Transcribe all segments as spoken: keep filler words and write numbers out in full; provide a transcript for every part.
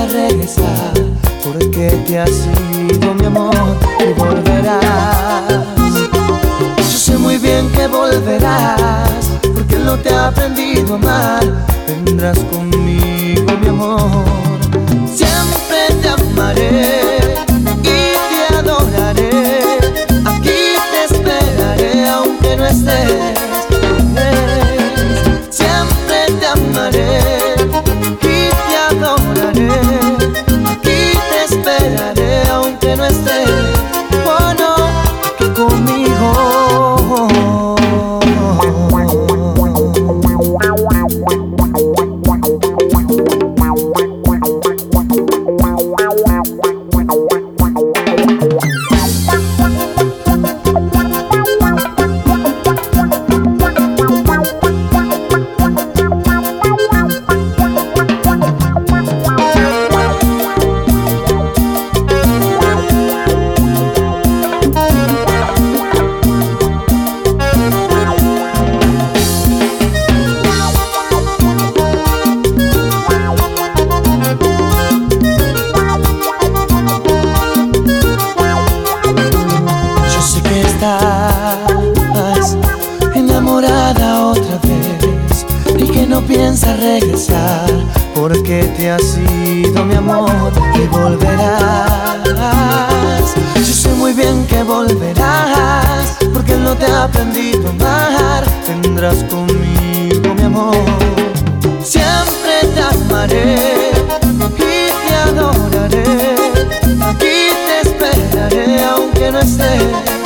regresar, porque te has ido, mi amor, y volverás. Yo sé muy bien que volverás, porque no te ha aprendido a amar. Vendrás conmigo, mi amor. Siempre te amaré y te adoraré. Aquí te esperaré aunque no estés. Siempre te amaré y te adoraré. Aquí te esperaré aunque no estés. Oh no, que conmigo. Estás enamorada otra vez y que no piensas regresar, porque te has ido, mi amor, y volverás. Yo sé muy bien que volverás, porque no te ha aprendido a amar. Vendrás conmigo, mi amor. Siempre te amaré y te adoraré. Aquí te esperaré aunque no estés.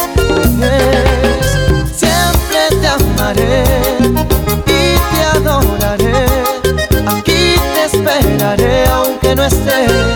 Siempre te amaré y te adoraré. Aquí te esperaré aunque no estés.